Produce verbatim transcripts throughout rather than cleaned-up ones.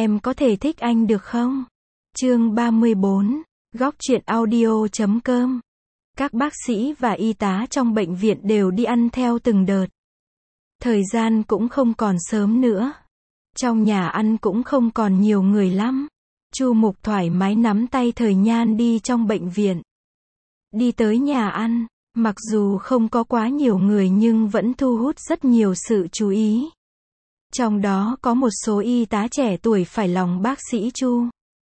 em có thể thích anh được không? Chương ba mươi bốn, góc truyện audio chấm com. Các bác sĩ và y tá trong bệnh viện đều đi ăn theo từng đợt. Thời gian cũng không còn sớm nữa. Trong nhà ăn cũng không còn nhiều người lắm. Chu Mục thoải mái nắm tay Thời Nhan đi trong bệnh viện. Đi tới nhà ăn, mặc dù không có quá nhiều người nhưng vẫn thu hút rất nhiều sự chú ý. Trong đó có một số y tá trẻ tuổi phải lòng bác sĩ Chu.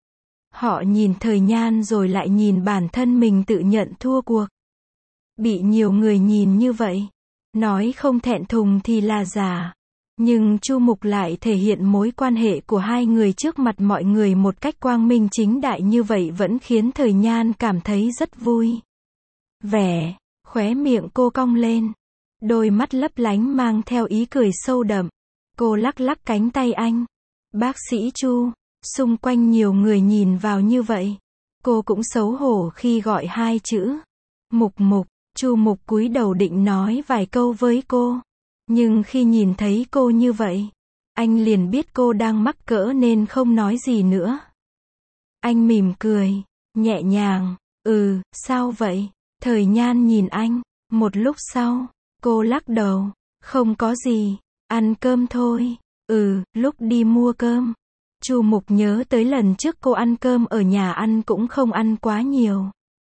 Họ nhìn Thời Nhan rồi lại nhìn bản thân mình tự nhận thua cuộc. Bị nhiều người nhìn như vậy, nói không thẹn thùng thì là giả. Nhưng Chu Mục lại thể hiện mối quan hệ của hai người trước mặt mọi người một cách quang minh chính đại như vậy vẫn khiến Thời Nhan cảm thấy rất vui. Vẻ, khóe miệng cô cong lên. Đôi mắt lấp lánh mang theo ý cười sâu đậm. Cô lắc lắc cánh tay anh. Bác sĩ Chu, xung quanh nhiều người nhìn vào như vậy. Cô cũng xấu hổ khi gọi hai chữ. Mục Mục, Chu Mục cúi đầu định nói vài câu với cô. Nhưng khi nhìn thấy cô như vậy, anh liền biết cô đang mắc cỡ nên không nói gì nữa. Anh mỉm cười, nhẹ nhàng, ừ, sao vậy? Thời Nhan nhìn anh, một lúc sau, cô lắc đầu, không có gì, ăn cơm thôi, ừ, lúc đi mua cơm. Chu Mục nhớ tới lần trước cô ăn cơm ở nhà ăn cũng không ăn quá nhiều.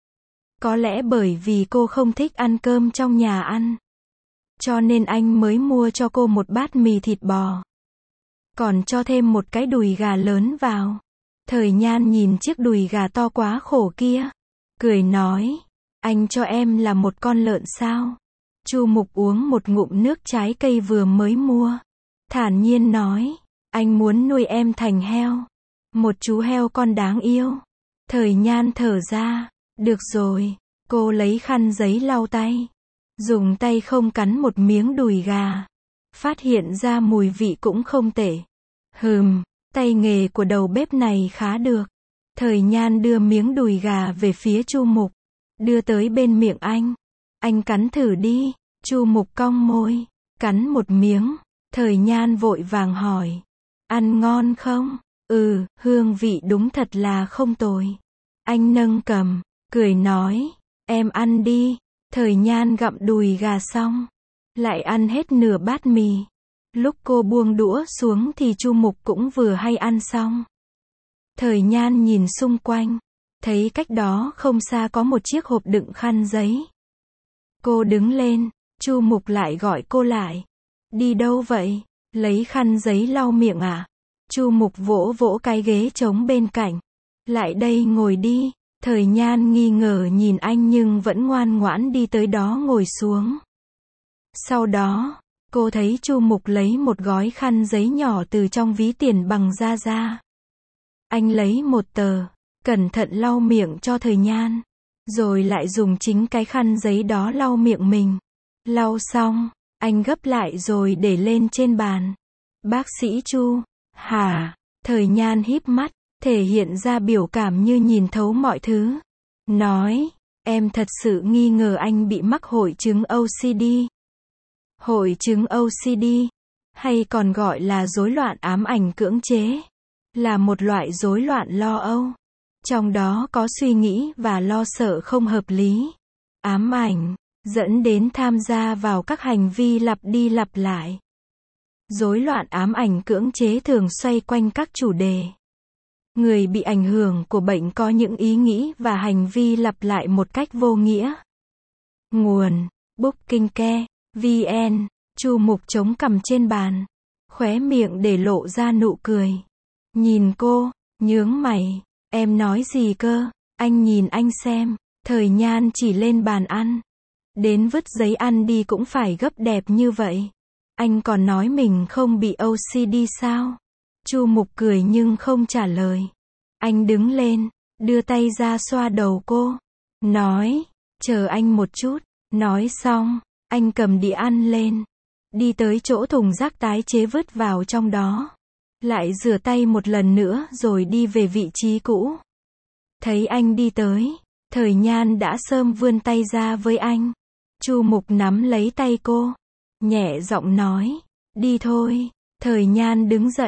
Có lẽ bởi vì cô không thích ăn cơm trong nhà ăn. Cho nên anh mới mua cho cô một bát mì thịt bò. Còn cho thêm một cái đùi gà lớn vào. Thời Nhan nhìn chiếc đùi gà to quá khổ kia. Cười nói, anh cho em là một con lợn sao? Chu Mục uống một ngụm nước trái cây vừa mới mua. Thản nhiên nói, anh muốn nuôi em thành heo. Một chú heo con đáng yêu. Thời Nhan thở ra, được rồi. Cô lấy khăn giấy lau tay. Dùng tay không cắn một miếng đùi gà. Phát hiện ra mùi vị cũng không tệ. Hừm, tay nghề của đầu bếp này khá được. Thời Nhan đưa miếng đùi gà về phía Chu Mục. Đưa tới bên miệng anh. Anh cắn thử đi. Chu Mục cong môi. Cắn một miếng. Thời Nhan vội vàng hỏi. Ăn ngon không? Ừ, hương vị đúng thật là không tồi. Anh nâng cầm. Cười nói. Em ăn đi. Thời Nhan gặm đùi gà xong. Lại ăn hết nửa bát mì. Lúc cô buông đũa xuống thì Chu Mục cũng vừa hay ăn xong. Thời Nhan nhìn xung quanh. Thấy cách đó không xa có một chiếc hộp đựng khăn giấy. Cô đứng lên. Chu Mục lại gọi cô lại. Đi đâu vậy? Lấy khăn giấy lau miệng à? Chu Mục vỗ vỗ cái ghế trống bên cạnh. Lại đây ngồi đi. Thời Nhan nghi ngờ nhìn anh nhưng vẫn ngoan ngoãn đi tới đó ngồi xuống. Sau đó, cô thấy Chu Mục lấy một gói khăn giấy nhỏ từ trong ví tiền bằng da ra. Anh lấy một tờ, cẩn thận lau miệng cho Thời Nhan. Rồi lại dùng chính cái khăn giấy đó lau miệng mình. Lau xong, anh gấp lại rồi để lên trên bàn. Bác sĩ Chu, hả? Thời Nhan híp mắt. Thể hiện ra biểu cảm như nhìn thấu mọi thứ. Nói, em thật sự nghi ngờ anh bị mắc hội chứng ô xê đê. Hội chứng ô xê đê, hay còn gọi là rối loạn ám ảnh cưỡng chế, là một loại rối loạn lo âu. Trong đó có suy nghĩ và lo sợ không hợp lý. Ám ảnh, dẫn đến tham gia vào các hành vi lặp đi lặp lại. Rối loạn ám ảnh cưỡng chế thường xoay quanh các chủ đề. Người bị ảnh hưởng của bệnh có những ý nghĩ và hành vi lặp lại một cách vô nghĩa. Nguồn, Bookingke, vn, Chu Mục chống cằm trên bàn. Khóe miệng để lộ ra nụ cười. Nhìn cô, nhướng mày. Em nói gì cơ? Anh nhìn anh xem. Thời Nhan chỉ lên bàn ăn. Đến vứt giấy ăn đi cũng phải gấp đẹp như vậy. Anh còn nói mình không bị ô xê đê sao? Chu Mục cười nhưng không trả lời. Anh đứng lên, đưa tay ra xoa đầu cô. Nói, chờ anh một chút. Nói xong, anh cầm đĩa ăn lên. Đi tới chỗ thùng rác tái chế vứt vào trong đó. Lại rửa tay một lần nữa rồi đi về vị trí cũ. Thấy anh đi tới, Thời Nhan đã sớm vươn tay ra với anh. Chu Mục nắm lấy tay cô. Nhẹ giọng nói, đi thôi. Thời Nhan đứng dậy.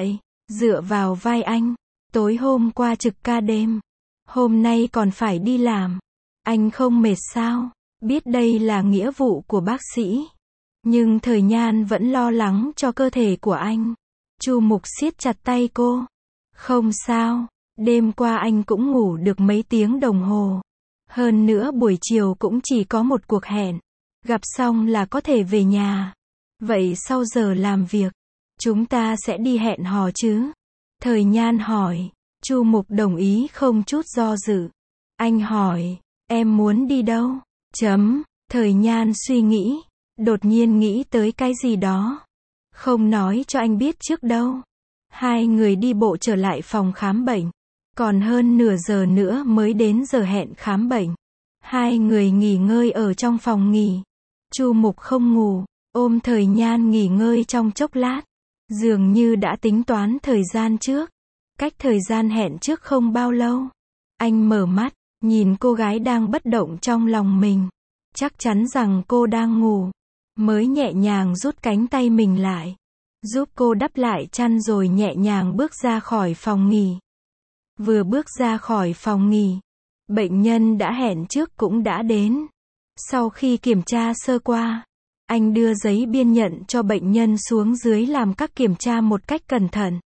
dựa vào vai anh. Tối hôm qua trực ca đêm. Hôm nay còn phải đi làm. Anh không mệt sao? Biết đây là nghĩa vụ của bác sĩ. Nhưng Thời Nhan vẫn lo lắng cho cơ thể của anh. Chu Mục siết chặt tay cô. Không sao, đêm qua anh cũng ngủ được mấy tiếng đồng hồ. Hơn nữa buổi chiều cũng chỉ có một cuộc hẹn. Gặp xong là có thể về nhà. Vậy sau giờ làm việc, chúng ta sẽ đi hẹn hò chứ? Thời Nhan hỏi. Chu Mục đồng ý không chút do dự. Anh hỏi, em muốn đi đâu? Chấm. Thời Nhan suy nghĩ. Đột nhiên nghĩ tới cái gì đó. Không nói cho anh biết trước đâu. Hai người đi bộ trở lại phòng khám bệnh. Còn hơn nửa giờ nữa mới đến giờ hẹn khám bệnh. Hai người nghỉ ngơi ở trong phòng nghỉ. Chu Mục không ngủ, ôm Thời Nhan nghỉ ngơi trong chốc lát. Dường như đã tính toán thời gian trước. Cách thời gian hẹn trước không bao lâu. Anh mở mắt, nhìn cô gái đang bất động trong lòng mình. Chắc chắn rằng cô đang ngủ. Mới nhẹ nhàng rút cánh tay mình lại. Giúp cô đắp lại chăn rồi nhẹ nhàng bước ra khỏi phòng nghỉ. Vừa bước ra khỏi phòng nghỉ, bệnh nhân đã hẹn trước cũng đã đến. Sau khi kiểm tra sơ qua, anh đưa giấy biên nhận cho bệnh nhân xuống dưới làm các kiểm tra một cách cẩn thận.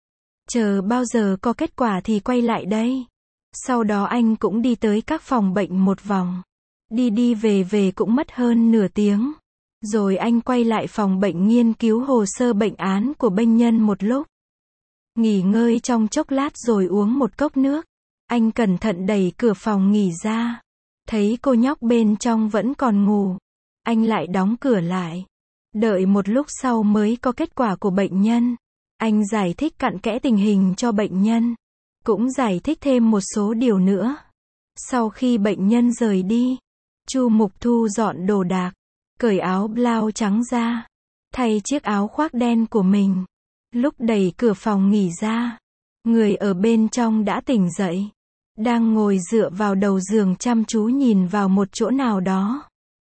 Chờ bao giờ có kết quả thì quay lại đây. Sau đó anh cũng đi tới các phòng bệnh một vòng. Đi đi về về cũng mất hơn nửa tiếng. Rồi anh quay lại phòng bệnh nghiên cứu hồ sơ bệnh án của bệnh nhân một lúc. Nghỉ ngơi trong chốc lát rồi uống một cốc nước. Anh cẩn thận đẩy cửa phòng nghỉ ra. Thấy cô nhóc bên trong vẫn còn ngủ. Anh lại đóng cửa lại. Đợi một lúc sau mới có kết quả của bệnh nhân. Anh giải thích cặn kẽ tình hình cho bệnh nhân. Cũng giải thích thêm một số điều nữa. Sau khi bệnh nhân rời đi, Chu Mục thu dọn đồ đạc. Cởi áo blau trắng ra. Thay chiếc áo khoác đen của mình. Lúc đẩy cửa phòng nghỉ ra, người ở bên trong đã tỉnh dậy. Đang ngồi dựa vào đầu giường chăm chú nhìn vào một chỗ nào đó.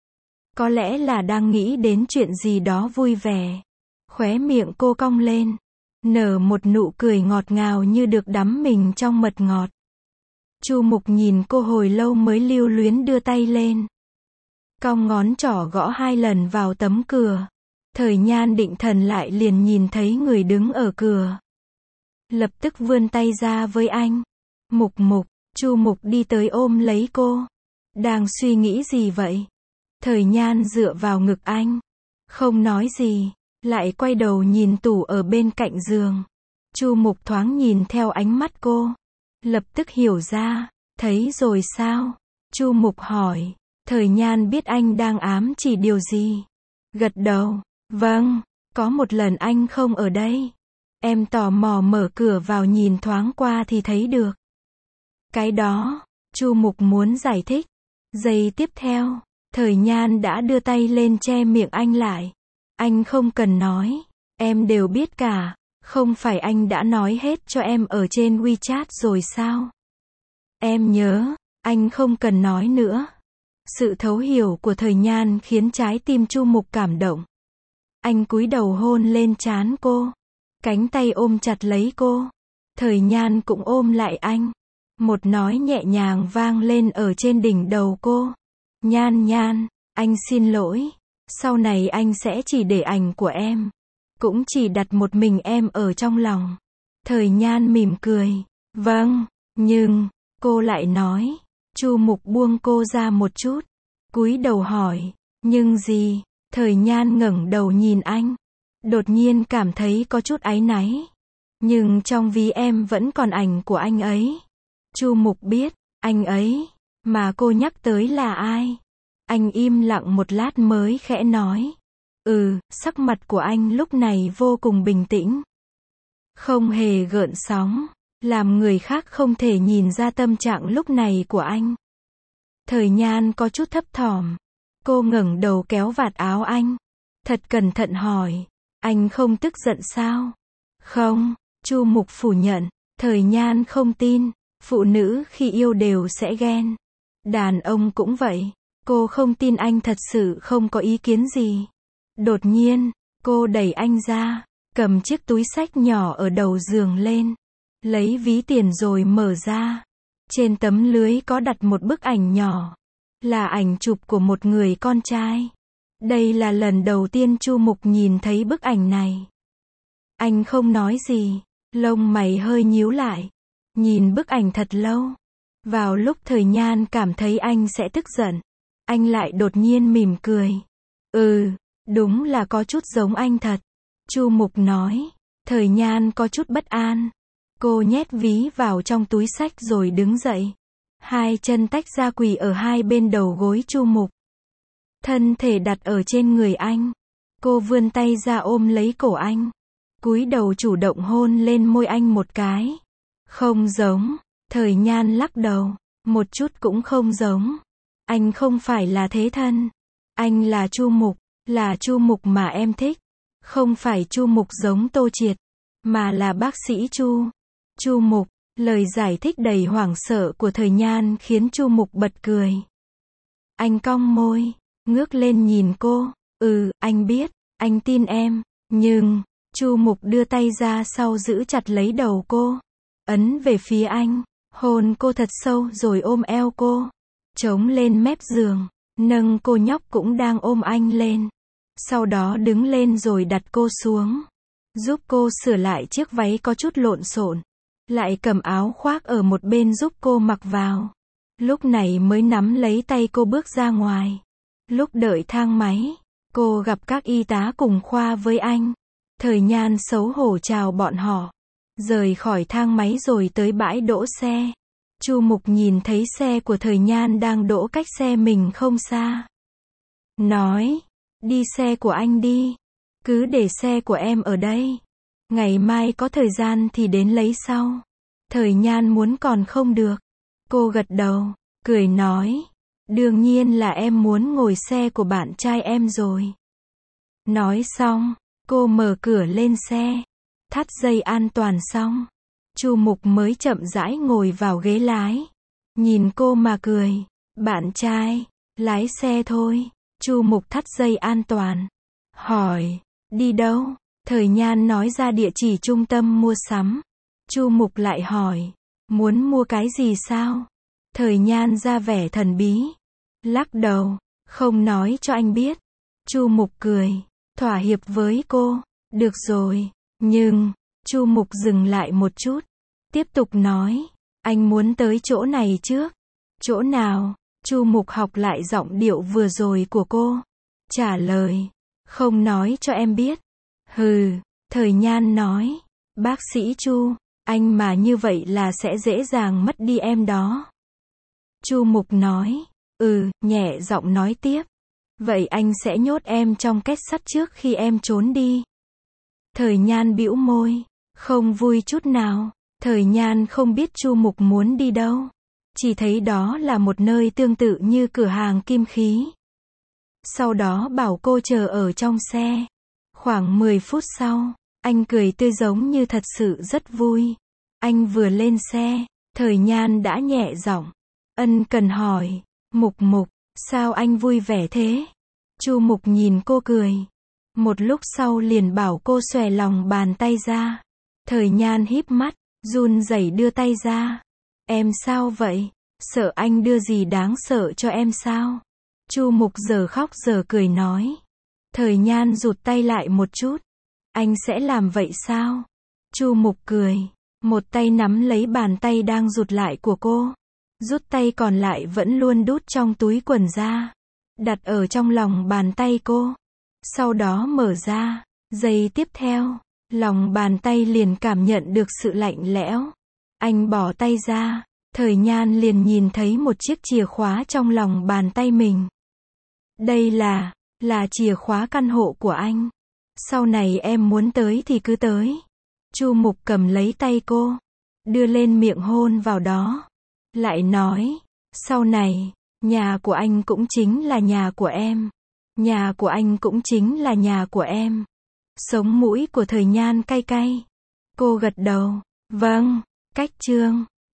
Có lẽ là đang nghĩ đến chuyện gì đó vui vẻ. Khóe miệng cô cong lên. Nở một nụ cười ngọt ngào như được đắm mình trong mật ngọt. Chu Mục nhìn cô hồi lâu mới lưu luyến đưa tay lên. Cong ngón trỏ gõ hai lần vào tấm cửa. Thời Nhan định thần lại liền nhìn thấy người đứng ở cửa. Lập tức vươn tay ra với anh. Mục Mục, Chu Mục đi tới ôm lấy cô. Đang suy nghĩ gì vậy? Thời Nhan dựa vào ngực anh. Không nói gì. Lại quay đầu nhìn tủ ở bên cạnh giường. Chu Mục thoáng nhìn theo ánh mắt cô. Lập tức hiểu ra. Thấy rồi sao? Chu Mục hỏi. Thời Nhan biết anh đang ám chỉ điều gì. Gật đầu. Vâng, có một lần anh không ở đây. Em tò mò mở cửa vào nhìn thoáng qua thì thấy được. Cái đó, Chu Mục muốn giải thích. Giây tiếp theo, Thời Nhan đã đưa tay lên che miệng anh lại. Anh không cần nói, em đều biết cả. Không phải anh đã nói hết cho em ở trên WeChat rồi sao? Em nhớ, anh không cần nói nữa. Sự thấu hiểu của Thời Nhan khiến trái tim Chu Mục cảm động. Anh cúi đầu hôn lên trán cô. Cánh tay ôm chặt lấy cô. Thời Nhan cũng ôm lại anh. Một nói nhẹ nhàng vang lên ở trên đỉnh đầu cô. Nhan Nhan, anh xin lỗi. Sau này anh sẽ chỉ để ảnh của em. Cũng chỉ đặt một mình em ở trong lòng. Thời Nhan mỉm cười. Vâng, nhưng, cô lại nói. Chu Mục buông cô ra một chút. Cúi đầu hỏi. Nhưng gì? Thời Nhan ngẩng đầu nhìn anh. Đột nhiên cảm thấy có chút áy náy. Nhưng trong ví em vẫn còn ảnh của anh ấy. Chu Mục biết, anh ấy, mà cô nhắc tới là ai? Anh im lặng một lát mới khẽ nói. Ừ, sắc mặt của anh lúc này vô cùng bình tĩnh. Không hề gợn sóng. Làm người khác không thể nhìn ra tâm trạng lúc này của anh. Thời Nhan có chút thấp thỏm. Cô ngẩng đầu kéo vạt áo anh. Thật cẩn thận hỏi. Anh không tức giận sao? Không, Chu Mục phủ nhận. Thời Nhan không tin. Phụ nữ khi yêu đều sẽ ghen. Đàn ông cũng vậy. Cô không tin anh thật sự không có ý kiến gì. Đột nhiên, cô đẩy anh ra. cầm chiếc túi xách nhỏ ở đầu giường lên, lấy ví tiền rồi mở ra. Trên tấm lưới có đặt một bức ảnh nhỏ, là ảnh chụp của một người con trai. Đây là lần đầu tiên Chu Mục nhìn thấy bức ảnh này. Anh không nói gì, lông mày hơi nhíu lại, nhìn bức ảnh thật lâu. Vào lúc Thời Nhan cảm thấy anh sẽ tức giận, anh lại đột nhiên mỉm cười. Ừ, đúng là có chút giống anh thật. Chu Mục nói. Thời Nhan có chút bất an. Cô nhét ví vào trong túi xách rồi đứng dậy. Hai chân tách ra quỳ ở hai bên đầu gối Chu Mục. Thân thể đặt ở trên người anh. Cô vươn tay ra ôm lấy cổ anh. Cúi đầu chủ động hôn lên môi anh một cái. Không giống. Thời Nhan lắc đầu. Một chút cũng không giống. Anh không phải là thế thân. Anh là Chu Mục. Là Chu Mục mà em thích. Không phải Chu Mục giống Tô Triệt. Mà là bác sĩ Chu. Chu Mục. Lời giải thích đầy hoảng sợ của Thời Nhan khiến Chu Mục bật cười. Anh cong môi, ngước lên nhìn cô. Ừ, anh biết, anh tin em. Nhưng, Chu Mục đưa tay ra sau giữ chặt lấy đầu cô. Ấn về phía anh, hôn cô thật sâu rồi ôm eo cô. Chống lên mép giường, nâng cô nhóc cũng đang ôm anh lên. Sau đó đứng lên rồi đặt cô xuống. Giúp cô sửa lại chiếc váy có chút lộn xộn. Lại cầm áo khoác ở một bên giúp cô mặc vào. Lúc này mới nắm lấy tay cô bước ra ngoài. Lúc đợi thang máy, cô gặp các y tá cùng khoa với anh. Thời Nhan xấu hổ chào bọn họ. Rời khỏi thang máy rồi tới bãi đỗ xe. Chu Mục nhìn thấy xe của Thời Nhan đang đỗ cách xe mình không xa. Nói, đi xe của anh đi. Cứ để xe của em ở đây. Ngày mai có thời gian thì đến lấy sau. Thời Nhan muốn còn không được. Cô gật đầu, cười nói. Đương nhiên là em muốn ngồi xe của bạn trai em rồi. Nói xong, cô mở cửa lên xe. Thắt dây an toàn xong. Chu Mục mới chậm rãi ngồi vào ghế lái. Nhìn cô mà cười. Bạn trai, lái xe thôi. Chu Mục thắt dây an toàn. Hỏi, đi đâu? Thời Nhan nói ra địa chỉ trung tâm mua sắm. Chu Mục lại hỏi, muốn mua cái gì sao? Thời Nhan ra vẻ thần bí. Lắc đầu, không nói cho anh biết. Chu Mục cười, thỏa hiệp với cô. Được rồi, nhưng, Chu Mục dừng lại một chút. Tiếp tục nói, anh muốn tới chỗ này trước. Chỗ nào? Chu Mục học lại giọng điệu vừa rồi của cô. Trả lời, không nói cho em biết. Hừ, Thời Nhan nói, bác sĩ Chu, anh mà như vậy là sẽ dễ dàng mất đi em đó. Chu Mục nói, ừ, nhẹ giọng nói tiếp. Vậy anh sẽ nhốt em trong két sắt trước khi em trốn đi. Thời Nhan bĩu môi, không vui chút nào. Thời Nhan không biết Chu Mục muốn đi đâu. Chỉ thấy đó là một nơi tương tự như cửa hàng kim khí. Sau đó bảo cô chờ ở trong xe. Khoảng mười phút sau, anh cười tươi giống như thật sự rất vui. Anh vừa lên xe, Thời Nhan đã nhẹ giọng, ân cần hỏi, Mục Mục, sao anh vui vẻ thế? Chu Mục nhìn cô cười. Một lúc sau liền bảo cô xòe lòng bàn tay ra. Thời Nhan híp mắt, run rẩy đưa tay ra. Em sao vậy? Sợ anh đưa gì đáng sợ cho em sao? Chu Mục giờ khóc giờ cười nói. Thời Nhan rụt tay lại một chút. Anh sẽ làm vậy sao? Chu Mục cười. Một tay nắm lấy bàn tay đang rụt lại của cô. Rút tay còn lại vẫn luôn đút trong túi quần ra. Đặt ở trong lòng bàn tay cô. Sau đó mở ra. Giây tiếp theo, lòng bàn tay liền cảm nhận được sự lạnh lẽo. Anh bỏ tay ra. Thời Nhan liền nhìn thấy một chiếc chìa khóa trong lòng bàn tay mình. Đây là, là chìa khóa căn hộ của anh. Sau này em muốn tới thì cứ tới. Chu Mục cầm lấy tay cô, đưa lên miệng hôn vào đó. Lại nói, sau này, nhà của anh cũng chính là nhà của em. Nhà của anh cũng chính là nhà của em. Sống mũi của Thời Nhan cay cay. Cô gật đầu, vâng, cách chương.